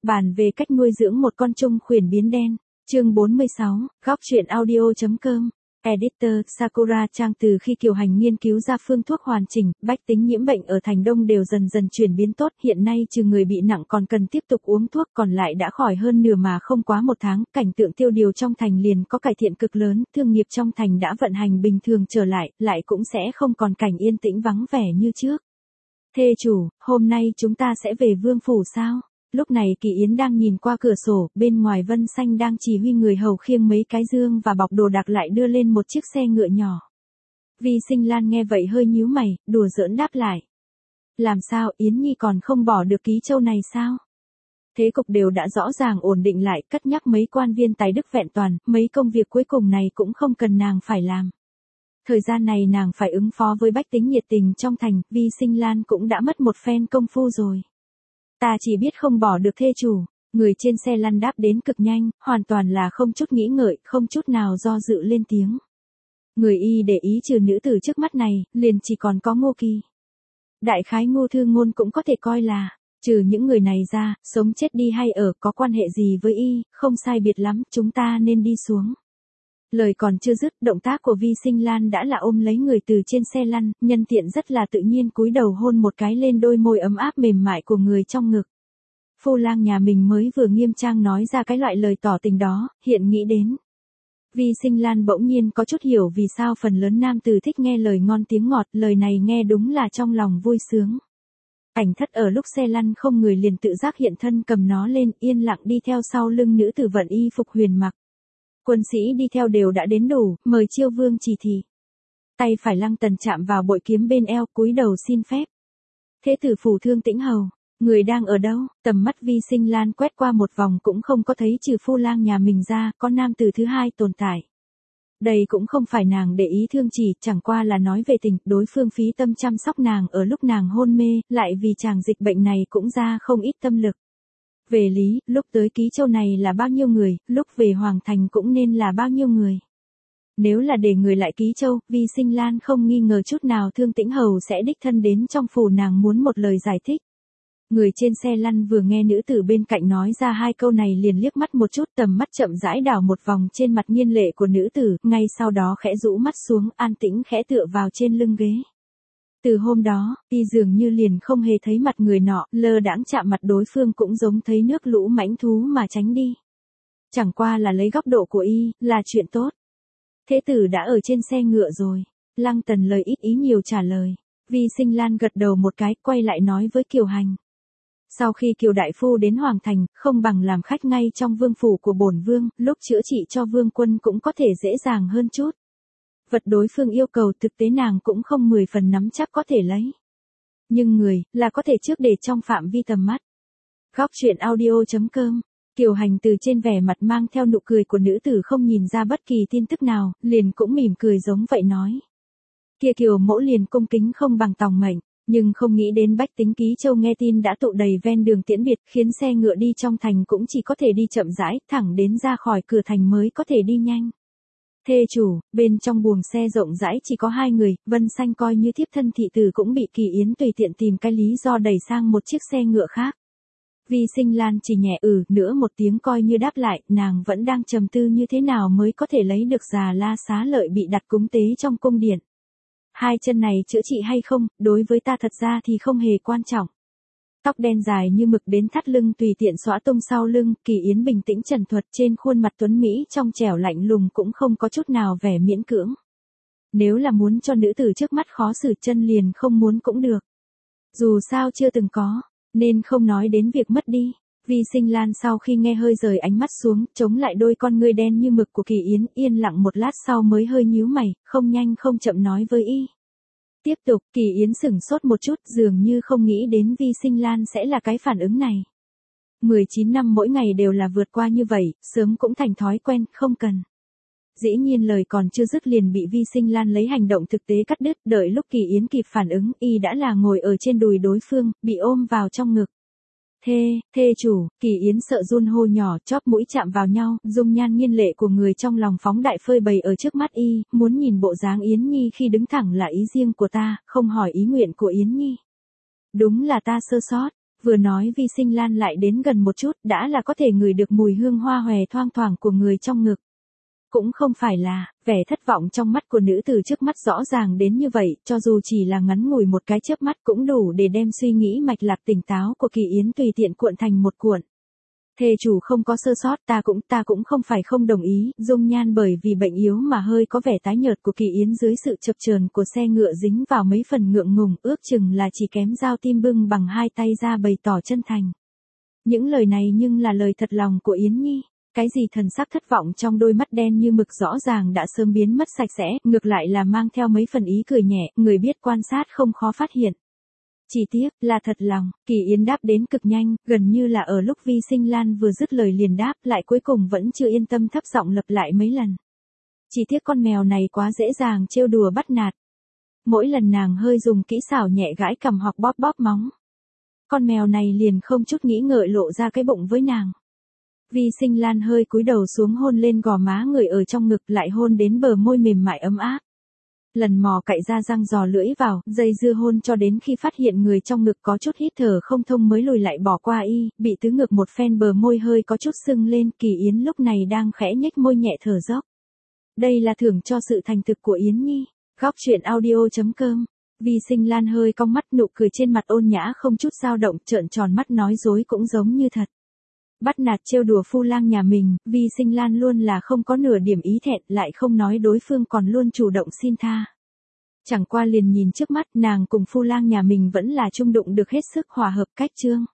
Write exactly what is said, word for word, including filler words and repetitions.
Bàn về cách nuôi dưỡng một con trung khuyển biến đen. Chương bốn mươi sáu, góc truyện audio.com. Editor, Sakura Trang. Từ khi Kiều Hành nghiên cứu ra phương thuốc hoàn chỉnh, bách tính nhiễm bệnh ở thành Đông đều dần dần chuyển biến tốt. Hiện nay trừ người bị nặng còn cần tiếp tục uống thuốc, còn lại đã khỏi hơn nửa mà không quá một tháng. Cảnh tượng tiêu điều trong thành liền có cải thiện cực lớn, thương nghiệp trong thành đã vận hành bình thường trở lại, lại cũng sẽ không còn cảnh yên tĩnh vắng vẻ như trước. Thê chủ, hôm nay chúng ta sẽ về vương phủ sao? Lúc này Kỳ Yến đang nhìn qua cửa sổ, bên ngoài Vân Xanh đang chỉ huy người hầu khiêng mấy cái dương và bọc đồ đạc lại đưa lên một chiếc xe ngựa nhỏ. Vi Sinh Lan nghe vậy hơi nhíu mày, đùa giỡn đáp lại. Làm sao, Yến Nhi còn không bỏ được Ký Châu này sao? Thế cục đều đã rõ ràng ổn định lại, cất nhắc mấy quan viên tài đức vẹn toàn, mấy công việc cuối cùng này cũng không cần nàng phải làm. Thời gian này nàng phải ứng phó với bách tính nhiệt tình trong thành, Vi Sinh Lan cũng đã mất một phen công phu rồi. Ta chỉ biết không bỏ được thê chủ. Người trên xe lăn đáp đến cực nhanh, hoàn toàn là không chút nghĩ ngợi, không chút nào do dự lên tiếng. Người y để ý trừ nữ tử trước mắt này, liền chỉ còn có Ngô Kỳ. Đại khái Ngô Thư Ngôn cũng có thể coi là, trừ những người này ra, sống chết đi hay ở, có quan hệ gì với y, không sai biệt lắm, chúng ta nên đi xuống. Lời còn chưa dứt, động tác của Vi Sinh Lan đã là ôm lấy người từ trên xe lăn, nhân tiện rất là tự nhiên cúi đầu hôn một cái lên đôi môi ấm áp mềm mại của người trong ngực. Phu lang nhà mình mới vừa nghiêm trang nói ra cái loại lời tỏ tình đó, hiện nghĩ đến. Vi Sinh Lan bỗng nhiên có chút hiểu vì sao phần lớn nam tử thích nghe lời ngon tiếng ngọt, lời này nghe đúng là trong lòng vui sướng. Ảnh Thất ở lúc xe lăn không người liền tự giác hiện thân cầm nó lên, yên lặng đi theo sau lưng nữ tử vận y phục huyền mặc. Quân sĩ đi theo đều đã đến đủ, mời Chiêu Vương chỉ thị. Tay phải Lăng Tần chạm vào bội kiếm bên eo, cúi đầu xin phép. Thế tử phủ Thương Tĩnh hầu, người đang ở đâu? Tầm mắt Vi Sinh Lan quét qua một vòng cũng không có thấy trừ phu lang nhà mình ra, có nam tử thứ hai tồn tại. Đây cũng không phải nàng để ý thương chỉ, chẳng qua là nói về tình, đối phương phí tâm chăm sóc nàng ở lúc nàng hôn mê, lại vì chàng dịch bệnh này cũng ra không ít tâm lực. Về lý, lúc tới Ký Châu này là bao nhiêu người, lúc về Hoàng Thành cũng nên là bao nhiêu người. Nếu là để người lại Ký Châu, Vi Sinh Lan không nghi ngờ chút nào Thương Tĩnh hầu sẽ đích thân đến trong phủ nàng muốn một lời giải thích. Người trên xe lăn vừa nghe nữ tử bên cạnh nói ra hai câu này liền liếc mắt một chút, tầm mắt chậm rãi đảo một vòng trên mặt nghiên lệ của nữ tử, ngay sau đó khẽ rũ mắt xuống, an tĩnh khẽ tựa vào trên lưng ghế. Từ hôm đó, y dường như liền không hề thấy mặt người nọ, lơ đãng chạm mặt đối phương cũng giống thấy nước lũ mãnh thú mà tránh đi. Chẳng qua là lấy góc độ của y, là chuyện tốt. Thế tử đã ở trên xe ngựa rồi. Lăng Tần lời ít ý nhiều trả lời. Vi Sinh Lan gật đầu một cái, quay lại nói với Kiều Hành. Sau khi Kiều đại phu đến Hoàng Thành, không bằng làm khách ngay trong vương phủ của bổn vương, lúc chữa trị cho vương quân cũng có thể dễ dàng hơn chút. Vật đối phương yêu cầu thực tế nàng cũng không mười phần nắm chắc có thể lấy. Nhưng người, là có thể trước để trong phạm vi tầm mắt. Góc truyện audio.com. Kiều Hành từ trên vẻ mặt mang theo nụ cười của nữ tử không nhìn ra bất kỳ tin tức nào, liền cũng mỉm cười giống vậy nói. Kia Kiều mẫu liền cung kính không bằng tòng mệnh, nhưng không nghĩ đến bách tính Ký Châu nghe tin đã tụ đầy ven đường tiễn biệt, khiến xe ngựa đi trong thành cũng chỉ có thể đi chậm rãi, thẳng đến ra khỏi cửa thành mới có thể đi nhanh. Thê chủ, bên trong buồng xe rộng rãi chỉ có hai người, Vân Xanh coi như thiếp thân thị tử cũng bị Kỳ Yến tùy tiện tìm cái lý do đẩy sang một chiếc xe ngựa khác. Vi Sinh Lan chỉ nhẹ ừ nữa một tiếng coi như đáp lại, nàng vẫn đang trầm tư như thế nào mới có thể lấy được Già La Xá Lợi bị đặt cúng tế trong cung điện. Hai chân này chữa trị hay không, đối với ta thật ra thì không hề quan trọng. Tóc đen dài như mực đến thắt lưng tùy tiện xõa tung sau lưng, Kỳ Yến bình tĩnh trần thuật trên khuôn mặt tuấn Mỹ trong trẻo lạnh lùng cũng không có chút nào vẻ miễn cưỡng. Nếu là muốn cho nữ tử trước mắt khó xử chân liền không muốn cũng được. Dù sao chưa từng có, nên không nói đến việc mất đi. Vi Sinh Lan sau khi nghe hơi rời ánh mắt xuống, chống lại đôi con ngươi đen như mực của Kỳ Yến, yên lặng một lát sau mới hơi nhíu mày, không nhanh không chậm nói với y. Tiếp tục, Kỳ Yến sửng sốt một chút, dường như không nghĩ đến Vi Sinh Lan sẽ là cái phản ứng này. mười chín năm mỗi ngày đều là vượt qua như vậy, sớm cũng thành thói quen, không cần. Dĩ nhiên lời còn chưa dứt liền bị Vi Sinh Lan lấy hành động thực tế cắt đứt, đợi lúc Kỳ Yến kịp phản ứng, y đã là ngồi ở trên đùi đối phương, bị ôm vào trong ngực. Thê, thê chủ, Kỳ Yến sợ run hô nhỏ, chóp mũi chạm vào nhau, dung nhan nghiên lệ của người trong lòng phóng đại phơi bày ở trước mắt y, muốn nhìn bộ dáng Yến Nhi khi đứng thẳng là ý riêng của ta, không hỏi ý nguyện của Yến Nhi. Đúng là ta sơ sót. Vừa nói Vi Sinh Lan lại đến gần một chút, đã là có thể ngửi được mùi hương hoa hòe thoang thoảng của người trong ngực. Cũng không phải là, vẻ thất vọng trong mắt của nữ tử trước mắt rõ ràng đến như vậy, cho dù chỉ là ngắn ngủi một cái chớp mắt cũng đủ để đem suy nghĩ mạch lạc tỉnh táo của Kỳ Yến tùy tiện cuộn thành một cuộn. Thề chủ không có sơ sót, ta cũng ta cũng không phải không đồng ý, dung nhan bởi vì bệnh yếu mà hơi có vẻ tái nhợt của Kỳ Yến dưới sự chập chờn của xe ngựa dính vào mấy phần ngượng ngùng, ước chừng là chỉ kém dao tim bưng bằng hai tay ra bày tỏ chân thành. Những lời này nhưng là lời thật lòng của Yến Nhi. Cái gì thần sắc thất vọng trong đôi mắt đen như mực rõ ràng đã sớm biến mất sạch sẽ, ngược lại là mang theo mấy phần ý cười nhẹ, người biết quan sát không khó phát hiện. Chỉ tiếc là thật lòng, Kỳ Yến đáp đến cực nhanh, gần như là ở lúc Vi Sinh Lan vừa dứt lời liền đáp lại cuối cùng vẫn chưa yên tâm thấp giọng lặp lại mấy lần. Chỉ tiếc con mèo này quá dễ dàng trêu đùa bắt nạt. Mỗi lần nàng hơi dùng kỹ xảo nhẹ gãi cằm hoặc bóp bóp móng. Con mèo này liền không chút nghĩ ngợi lộ ra cái bụng với nàng. Vi Sinh Lan hơi cúi đầu xuống hôn lên gò má người ở trong ngực lại hôn đến bờ môi mềm mại ấm áp. Lần mò cạy ra răng giò lưỡi vào, dây dưa hôn cho đến khi phát hiện người trong ngực có chút hít thở không thông mới lùi lại bỏ qua y, bị tứ ngực một phen bờ môi hơi có chút sưng lên, Kỳ Yến lúc này đang khẽ nhếch môi nhẹ thở dốc. Đây là thưởng cho sự thành thực của Yến Nhi. Góc truyện audio chấm com. Vi Sinh Lan hơi cong mắt, nụ cười trên mặt ôn nhã không chút dao động, trợn tròn mắt nói dối cũng giống như thật. Bắt nạt trêu đùa phu lang nhà mình, Vi Sinh Lan luôn là không có nửa điểm ý thẹn, lại không nói đối phương còn luôn chủ động xin tha. Chẳng qua liền nhìn trước mắt, nàng cùng phu lang nhà mình vẫn là chung đụng được hết sức hòa hợp cách chương.